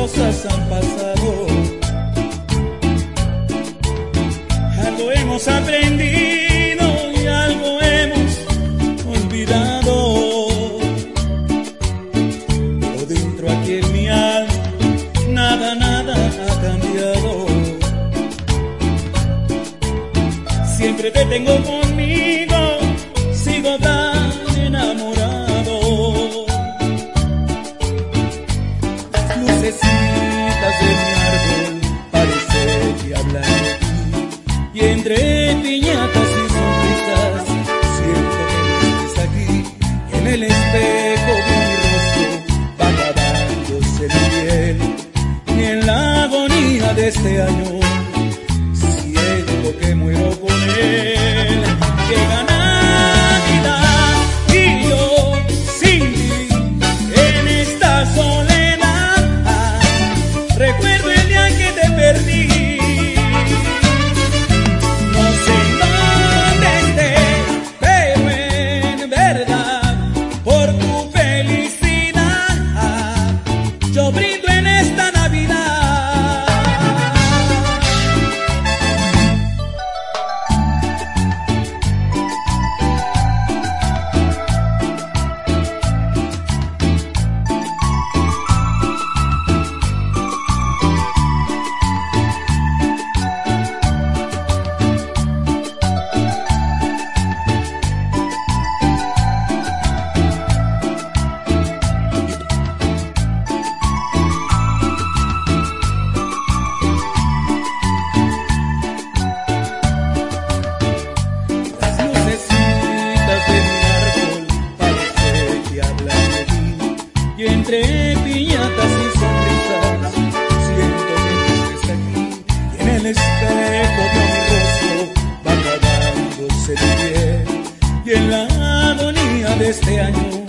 cosas han pasado, algo hemos aprendido y algo hemos olvidado. Pero dentro aquí en mi alma nada, nada ha cambiado. Siempre te tengo conmigo, sigo tan enamorado. Las lucecitas de mi árbol parece que hablan de ti, y entre piñatas y sonrisas siento que no estás aquí. En el espejo de mi rostro va acabándose mi piel, y en la agonía de este año siento que muero con él. Llega Navidad y yo sin ti en esta soledad. Recuerdo el día que te perdí. No sé dónde estés, pero en verdad por tu felicidad yo brindo en esta Navidad. Y entre piñatas y sonrisas siento que no estés aquí, y en el espejo de mi rostro va acabándose mi piel, y en la agonía de este año